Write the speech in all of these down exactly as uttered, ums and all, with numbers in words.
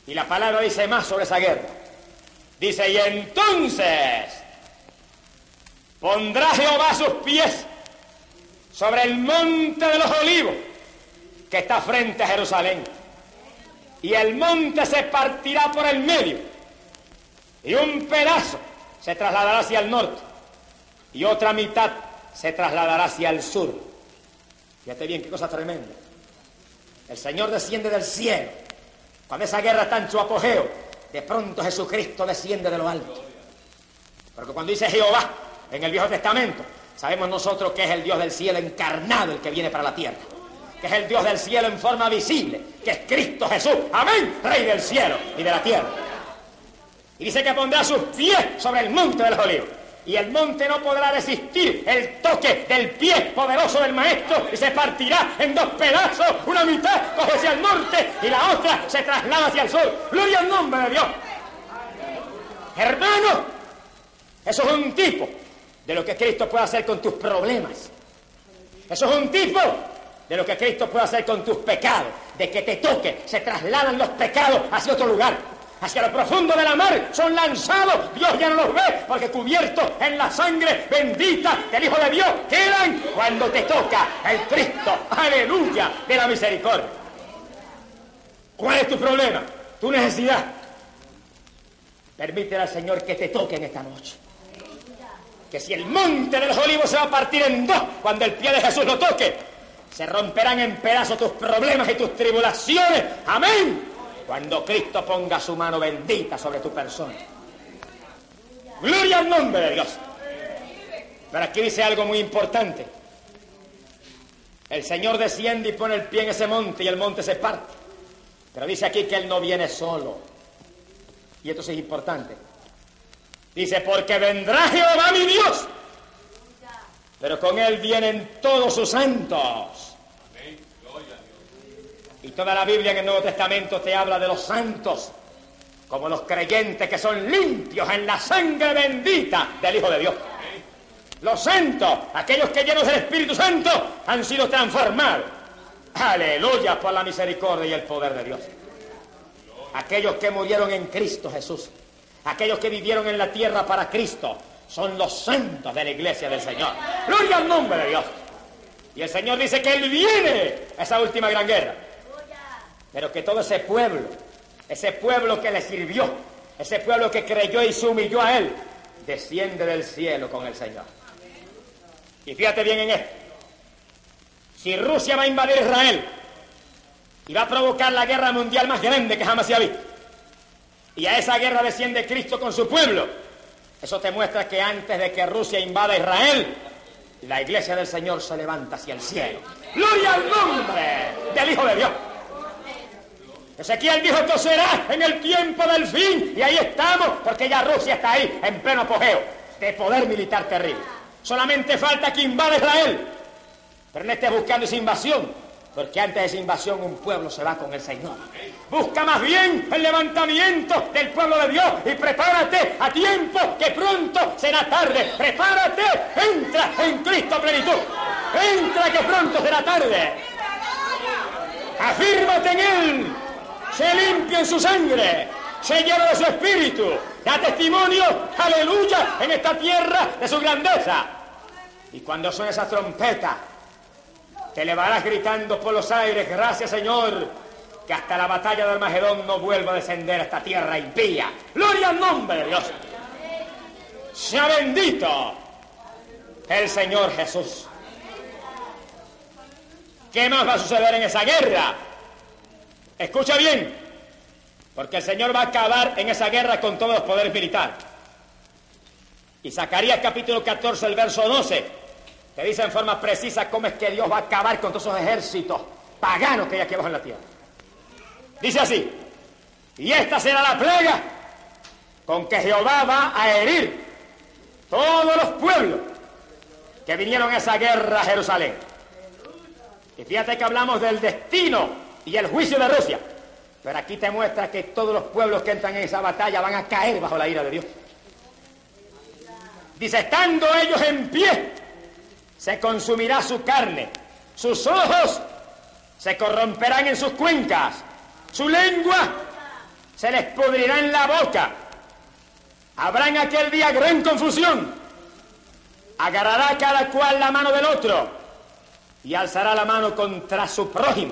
Y la palabra dice más sobre esa guerra. Dice, y entonces pondrá Jehová sus pies sobre el monte de los olivos que está frente a Jerusalén. Y el monte se partirá por el medio, y un pedazo se trasladará hacia el norte, y otra mitad se trasladará hacia el sur. Fíjate bien, qué cosa tremenda. El Señor desciende del cielo. Cuando esa guerra está en su apogeo, de pronto Jesucristo desciende de lo alto. Porque cuando dice Jehová en el Viejo Testamento, sabemos nosotros que es el Dios del cielo encarnado el que viene para la tierra, que es el Dios del cielo en forma visible, que es Cristo Jesús, amén, Rey del cielo y de la tierra. Y dice que pondrá sus pies sobre el monte de los olivos, y el monte no podrá resistir el toque del pie poderoso del Maestro, y se partirá en dos pedazos, una mitad coge hacia el norte y la otra se traslada hacia el sur. Gloria al nombre de Dios. Hermano, eso es un tipo de lo que Cristo puede hacer con tus problemas. Eso es un tipo de lo que Cristo puede hacer con tus pecados, de que te toque, se trasladan los pecados hacia otro lugar, hacia lo profundo de la mar, son lanzados, Dios ya no los ve, porque cubiertos en la sangre bendita del Hijo de Dios, quedan cuando te toca el Cristo, aleluya, de la misericordia. ¿Cuál es tu problema? Tu necesidad. Permítele al Señor que te toque en esta noche. Que si el monte de los olivos se va a partir en dos cuando el pie de Jesús lo toque, se romperán en pedazos tus problemas y tus tribulaciones, amén, cuando Cristo ponga su mano bendita sobre tu persona. Gloria al nombre de Dios. Pero aquí dice algo muy importante. El Señor desciende y pone el pie en ese monte y el monte se parte. Pero dice aquí que Él no viene solo. Y esto sí es importante. Dice, porque vendrá Jehová mi Dios, pero con Él vienen todos sus santos. Y toda la Biblia en el Nuevo Testamento te habla de los santos como los creyentes que son limpios en la sangre bendita del Hijo de Dios. Los santos, aquellos que llenos del Espíritu Santo, han sido transformados. Aleluya, por la misericordia y el poder de Dios. Aquellos que murieron en Cristo Jesús, aquellos que vivieron en la tierra para Cristo, son los santos de la iglesia del Señor. Gloria al nombre de Dios. Y el Señor dice que Él viene a esa última gran guerra. Pero que todo ese pueblo, ese pueblo que le sirvió, ese pueblo que creyó y se humilló a Él, desciende del cielo con el Señor. Y fíjate bien en esto. Si Rusia va a invadir Israel y va a provocar la guerra mundial más grande que jamás se ha visto, y a esa guerra desciende Cristo con su pueblo, eso te muestra que antes de que Rusia invada Israel, la iglesia del Señor se levanta hacia el cielo. ¡Gloria al nombre del Hijo de Dios! Ezequiel dijo, esto será en el tiempo del fin, y ahí estamos, porque ya Rusia está ahí, en pleno apogeo de poder militar terrible. Solamente falta que invada Israel, pero no estés buscando esa invasión, porque antes de esa invasión un pueblo se va con el Señor. Busca más bien el levantamiento del pueblo de Dios y prepárate a tiempo, que pronto será tarde. Prepárate, entra en Cristo a plenitud. Entra, que pronto será tarde. Afírmate en Él. Se limpia en su sangre, se llena de su espíritu, da testimonio, aleluya, en esta tierra de su grandeza. Y cuando suene esa trompeta, te elevarás gritando por los aires, gracias Señor, que hasta la batalla de Armagedón no vuelva a descender a esta tierra impía. Gloria al nombre de Dios. Sea bendito el Señor Jesús. ¿Qué más va a suceder en esa guerra? Escucha bien, porque el Señor va a acabar en esa guerra con todos los poderes militares. Y Zacarías capítulo catorce, el verso doce, te dice en forma precisa cómo es que Dios va a acabar con todos esos ejércitos paganos que hay aquí abajo en la tierra. Dice así, y esta será la plaga con que Jehová va a herir todos los pueblos que vinieron a esa guerra a Jerusalén. Y fíjate que hablamos del destino y el juicio de Rusia, pero aquí te muestra que todos los pueblos que entran en esa batalla van a caer bajo la ira de Dios. Dice, estando ellos en pie, se consumirá su carne, sus ojos se corromperán en sus cuencas, su lengua se les pudrirá en la boca. Habrá en aquel día gran confusión. Agarrará cada cual la mano del otro y alzará la mano contra su prójimo.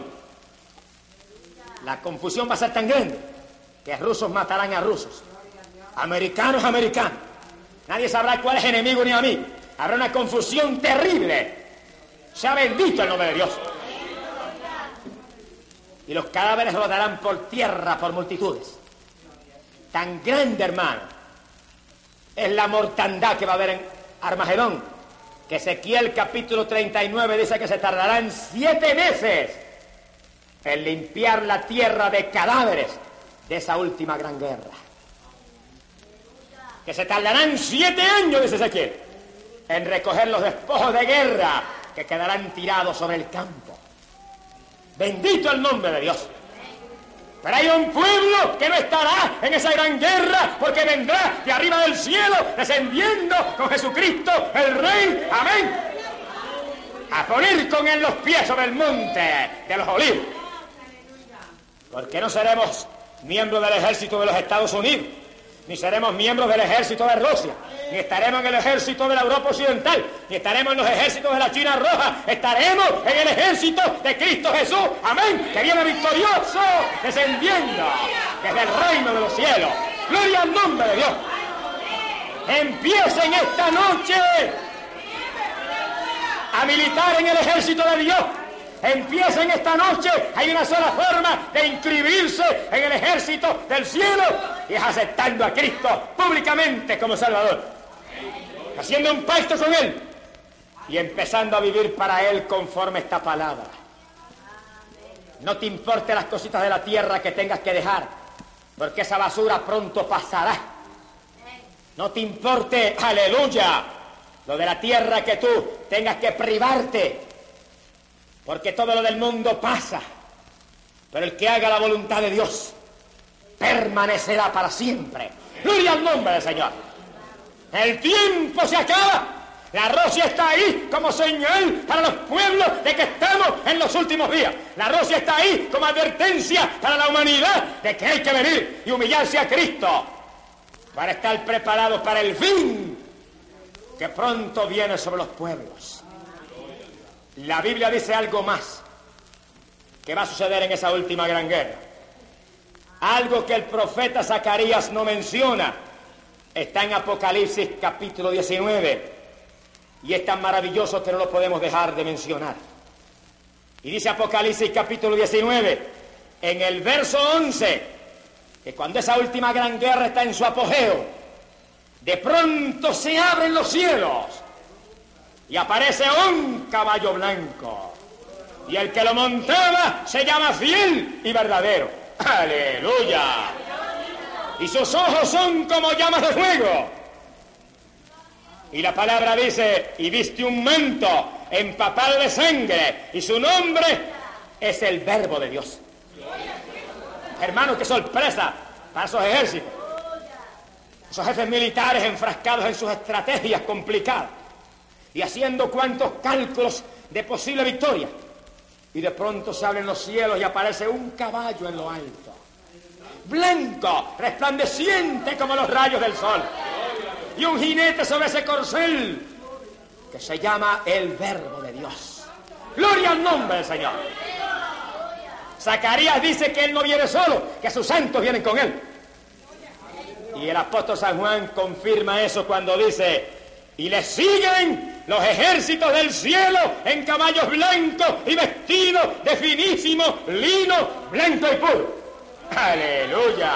La confusión va a ser tan grande que rusos matarán a rusos, americanos a americanos. Nadie sabrá cuál es enemigo ni amigo. Habrá una confusión terrible. Sea bendito el nombre de Dios. Y los cadáveres rodarán por tierra por multitudes. Tan grande, hermano, es la mortandad que va a haber en Armagedón, que Ezequiel capítulo treinta y nueve dice que se tardarán siete meses en limpiar la tierra de cadáveres de esa última gran guerra. Que se tardarán siete años, dice Ezequiel, en recoger los despojos de guerra que quedarán tirados sobre el campo. Bendito el nombre de Dios. Pero hay un pueblo que no estará en esa gran guerra, porque vendrá de arriba del cielo, descendiendo con Jesucristo, el Rey. Amén. A poner con él los pies sobre el monte de los Olivos. Porque no seremos miembros del ejército de los Estados Unidos, ni seremos miembros del ejército de Rusia, ni estaremos en el ejército de la Europa Occidental, ni estaremos en los ejércitos de la China Roja. Estaremos en el ejército de Cristo Jesús, amén, que viene victorioso, descendiendo desde el reino de los cielos. Gloria al nombre de Dios. Empiecen esta noche a militar en el ejército de Dios. Empiecen esta noche. Hay una sola forma de inscribirse en el ejército del cielo, y es aceptando a Cristo públicamente como Salvador, haciendo un pacto con Él y empezando a vivir para Él conforme esta palabra. No te importe las cositas de la tierra que tengas que dejar, porque esa basura pronto pasará. No te importe, aleluya, lo de la tierra que tú tengas que privarte, porque todo lo del mundo pasa, pero el que haga la voluntad de Dios permanecerá para siempre. Gloria al nombre del Señor. El tiempo se acaba. La rosca está ahí como señal para los pueblos de que estamos en los últimos días. La rosca está ahí como advertencia para la humanidad de que hay que venir y humillarse a Cristo para estar preparados para el fin que pronto viene sobre los pueblos. La Biblia dice algo más que va a suceder en esa última gran guerra. Algo que el profeta Zacarías no menciona. Está en Apocalipsis capítulo diecinueve. Y es tan maravilloso que no lo podemos dejar de mencionar. Y dice Apocalipsis capítulo diecinueve, en el verso once, que cuando esa última gran guerra está en su apogeo, de pronto se abren los cielos y aparece un caballo blanco, y el que lo montaba se llama Fiel y Verdadero. ¡Aleluya! Y sus ojos son como llamas de fuego. Y la palabra dice, y viste un manto empapado de sangre, y su nombre es el Verbo de Dios. Hermanos, qué sorpresa para esos ejércitos, esos jefes militares enfrascados en sus estrategias complicadas y haciendo cuantos cálculos de posible victoria. Y de pronto se abren los cielos y aparece un caballo en lo alto, blanco, resplandeciente como los rayos del sol, y un jinete sobre ese corcel que se llama el Verbo de Dios. Gloria al nombre del Señor. Zacarías dice que él no viene solo, que sus santos vienen con él. Y el apóstol San Juan confirma eso cuando dice, y le siguen los ejércitos del cielo en caballos blancos y vestidos de finísimo lino blanco y puro. ¡Aleluya!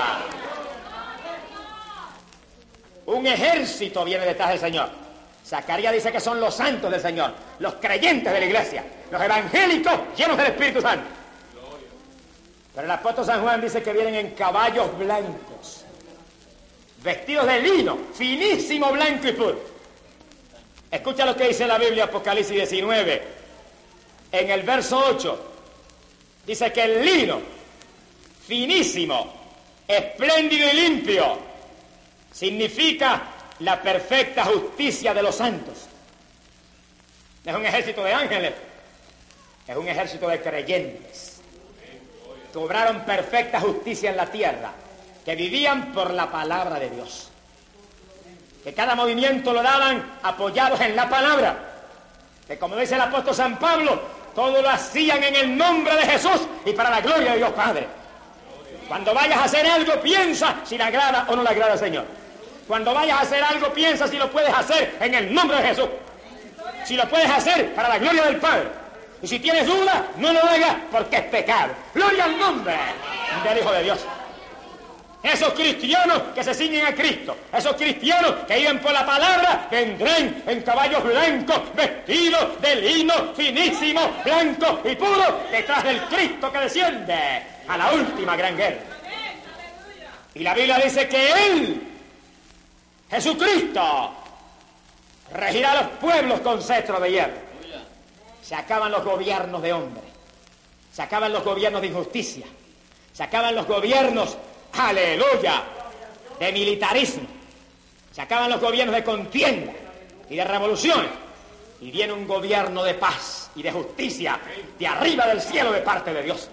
Un ejército viene detrás del Señor. Zacarías dice que son los santos del Señor, los creyentes de la iglesia, los evangélicos llenos del Espíritu Santo. Pero el apóstol San Juan dice que vienen en caballos blancos, vestidos de lino, finísimo, blanco y puro. Escucha lo que dice la Biblia, Apocalipsis diecinueve, en el verso ocho. Dice que el lino, finísimo, espléndido y limpio, significa la perfecta justicia de los santos. No es un ejército de ángeles, es un ejército de creyentes que obraron perfecta justicia en la tierra que vivían por la palabra de Dios, que cada movimiento lo daban apoyados en la palabra, que como dice el apóstol San Pablo, todo lo hacían en el nombre de Jesús y para la gloria de Dios Padre. Cuando vayas a hacer algo, piensa si le agrada o no le agrada al Señor. Cuando vayas a hacer algo, piensa si lo puedes hacer en el nombre de Jesús, si lo puedes hacer para la gloria del Padre. Y si tienes duda, no lo hagas porque es pecado. Gloria al nombre del Hijo de Dios. Esos cristianos que se ciñen a Cristo, esos cristianos que viven por la palabra, vendrán en caballos blancos, vestidos de lino finísimo, blanco y puro, detrás del Cristo que desciende a la última gran guerra. Y la Biblia dice que Él, Jesucristo, regirá a los pueblos con cetro de hierro. Se acaban los gobiernos de hombres, se acaban los gobiernos de injusticia, se acaban los gobiernos, aleluya, de militarismo, se acaban los gobiernos de contienda y de revoluciones, y viene un gobierno de paz y de justicia de arriba del cielo de parte de Dios.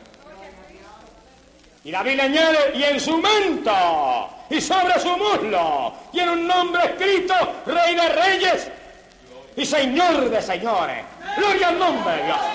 Y la Biblia añade, y en su manto y sobre su muslo tiene un nombre escrito, Rey de Reyes y Señor de Señores. Gloria al nombre de Dios.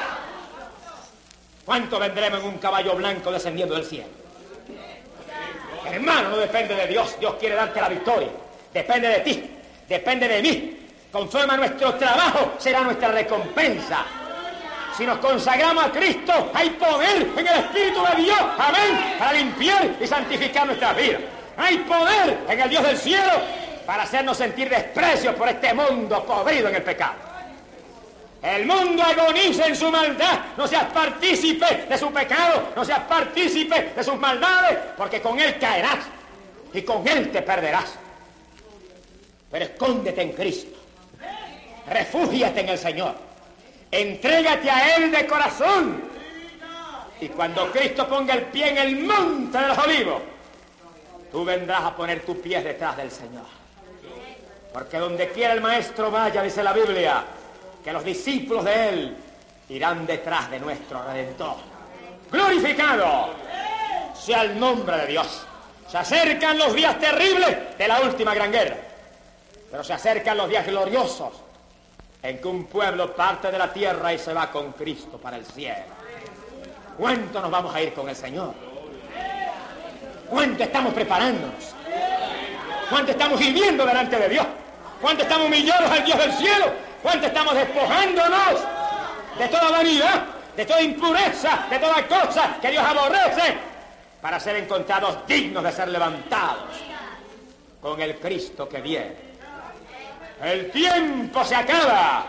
¿Cuánto vendremos en un caballo blanco descendiendo del cielo? Hermano, no depende de Dios. Dios quiere darte la victoria. Depende de ti, depende de mí. Conforme a nuestro trabajo será nuestra recompensa. Si nos consagramos a Cristo, hay poder en el Espíritu de Dios, amén, para limpiar y santificar nuestras vidas. Hay poder en el Dios del cielo para hacernos sentir desprecio por este mundo podrido en el pecado. El mundo agoniza en su maldad. No seas partícipe de su pecado, no seas partícipe de sus maldades, porque con él caerás y con él te perderás. Pero escóndete en Cristo, refúgiate en el Señor, entrégate a Él de corazón, y cuando Cristo ponga el pie en el monte de los olivos, tú vendrás a poner tus pies detrás del Señor. Porque donde quiera el Maestro vaya, dice la Biblia, que los discípulos de Él irán detrás de nuestro Redentor. Glorificado sea el nombre de Dios. Se acercan los días terribles de la última gran guerra, pero se acercan los días gloriosos en que un pueblo parte de la tierra y se va con Cristo para el cielo. ¿Cuánto nos vamos a ir con el Señor? ¿Cuánto estamos preparándonos? ¿Cuánto estamos viviendo delante de Dios? ¿Cuánto estamos humillados al Dios del cielo? ¿Cuánto estamos despojándonos de toda vanidad, de toda impureza, de toda cosa que Dios aborrece, para ser encontrados dignos de ser levantados con el Cristo que viene? El tiempo se acaba.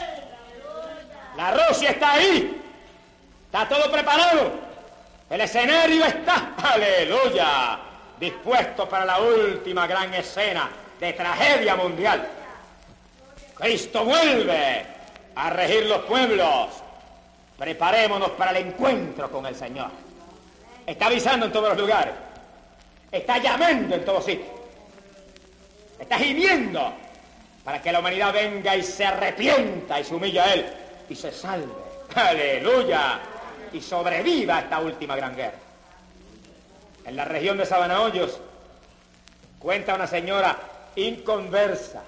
La Rusia está ahí. Está todo preparado. El escenario está, aleluya, dispuesto para la última gran escena de tragedia mundial. Cristo vuelve a regir los pueblos. Preparémonos para el encuentro con el Señor. Está avisando en todos los lugares. Está llamando en todos sitios. Está gimiendo para que la humanidad venga y se arrepienta y se humille a Él y se salve. ¡Aleluya! Y sobreviva esta última gran guerra. En la región de Sabanahoyos cuenta una señora inconversa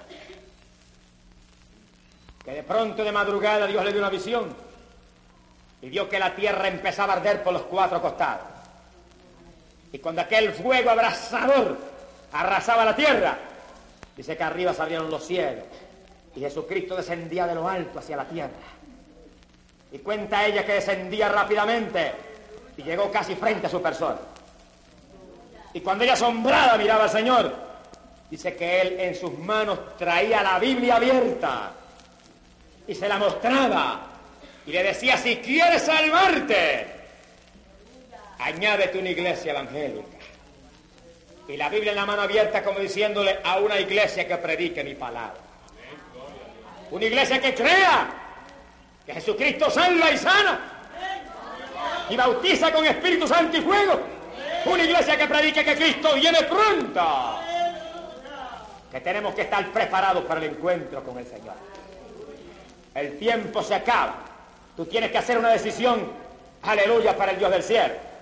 que de pronto de madrugada Dios le dio una visión y vio que la tierra empezaba a arder por los cuatro costados. Y cuando aquel fuego abrasador arrasaba la tierra, dice que arriba se abrieron los cielos y Jesucristo descendía de lo alto hacia la tierra. Y cuenta ella que descendía rápidamente y llegó casi frente a su persona. Y cuando ella asombrada miraba al Señor, dice que Él en sus manos traía la Biblia abierta y se la mostraba y le decía: si quieres salvarte, añádete una iglesia evangélica. Y la Biblia en la mano abierta, como diciéndole a una iglesia que predique mi palabra. Una iglesia que crea que Jesucristo salva y sana y bautiza con Espíritu Santo y fuego. Una iglesia que predique que Cristo viene pronto, que tenemos que estar preparados para el encuentro con el Señor. El tiempo se acaba. Tú tienes que hacer una decisión, aleluya, para el Dios del cielo.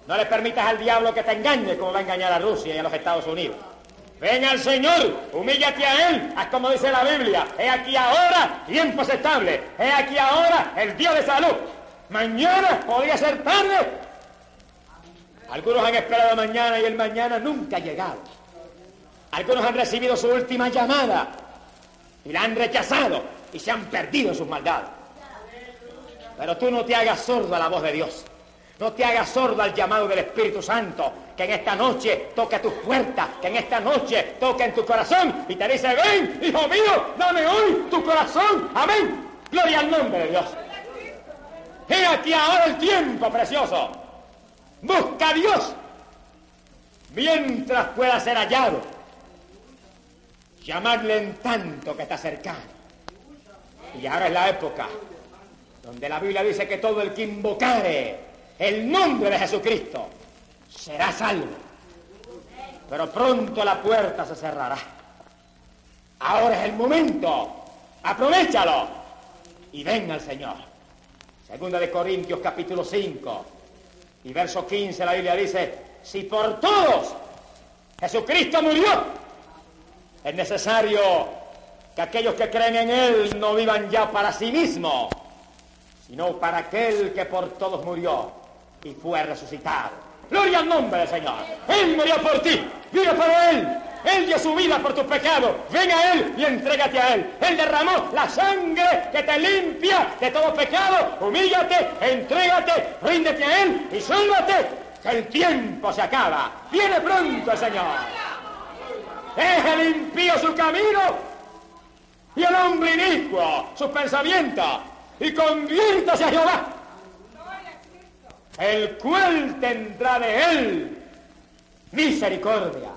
No le permitas al diablo que te engañe como va a engañar a Rusia y a los Estados Unidos. Ven al Señor, humíllate a Él, haz como dice la Biblia. He aquí ahora tiempos estables. He aquí ahora el Dios de salud. Mañana podría ser tarde. Algunos han esperado mañana y el mañana nunca ha llegado. Algunos han recibido su última llamada y la han rechazado y se han perdido en sus maldades. Pero tú no te hagas sordo a la voz de Dios. No te hagas sordo al llamado del Espíritu Santo, que en esta noche toque a tus puertas, que en esta noche toque en tu corazón y te dice: ven, hijo mío, dame hoy tu corazón. Amén. Gloria al nombre de Dios. He aquí ahora el tiempo precioso. Busca a Dios mientras pueda ser hallado. Llamadle en tanto que está cercano. Y ahora es la época donde la Biblia dice que todo el que invocare el nombre de Jesucristo será salvo. Pero pronto la puerta se cerrará. Ahora es el momento. Aprovéchalo y ven al Señor. Segunda de Corintios capítulo cinco y verso quince, la Biblia dice: si por todos Jesucristo murió, es necesario que aquellos que creen en Él no vivan ya para sí mismos, sino para aquel que por todos murió y fue resucitado. Gloria al nombre del Señor. Él murió por ti, vive por Él. Él dio su vida por tus pecados. Ven a Él y entrégate a Él. Él derramó la sangre que te limpia de todo pecado. Humíllate, entrégate, ríndete a Él y sálvate, que el tiempo se acaba. Viene pronto el Señor. Deja el impío su camino y el hombre inicuo sus pensamientos, y conviértase a Jehová, el cual tendrá de él misericordia.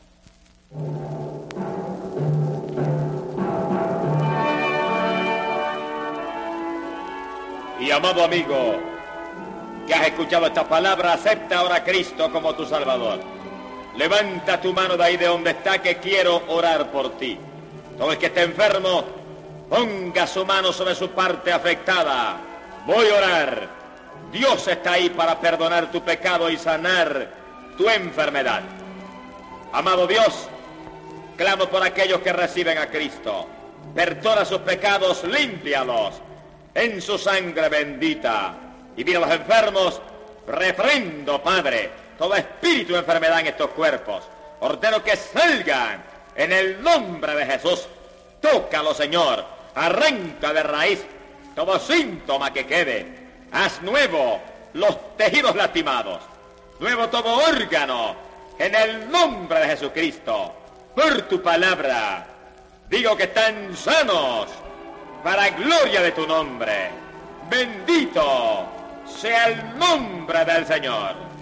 Y amado amigo, que has escuchado esta palabra, acepta ahora a Cristo como tu Salvador. Levanta tu mano de ahí de donde está, que quiero orar por ti. Todo el que esté enfermo, ponga su mano sobre su parte afectada. Voy a orar. Dios está ahí para perdonar tu pecado y sanar tu enfermedad. Amado Dios, clamo por aquellos que reciben a Cristo. Perdona sus pecados, límpialos en su sangre bendita. Y mira a los enfermos, reprendo, Padre, todo espíritu de enfermedad en estos cuerpos. Ordeno que salgan en el nombre de Jesús. Tócalo, Señor. Arranca de raíz todo síntoma que quede. Haz nuevo los tejidos lastimados. Nuevo todo órgano. En el nombre de Jesucristo. Por tu palabra, digo que están sanos para gloria de tu nombre. Bendito sea el nombre del Señor.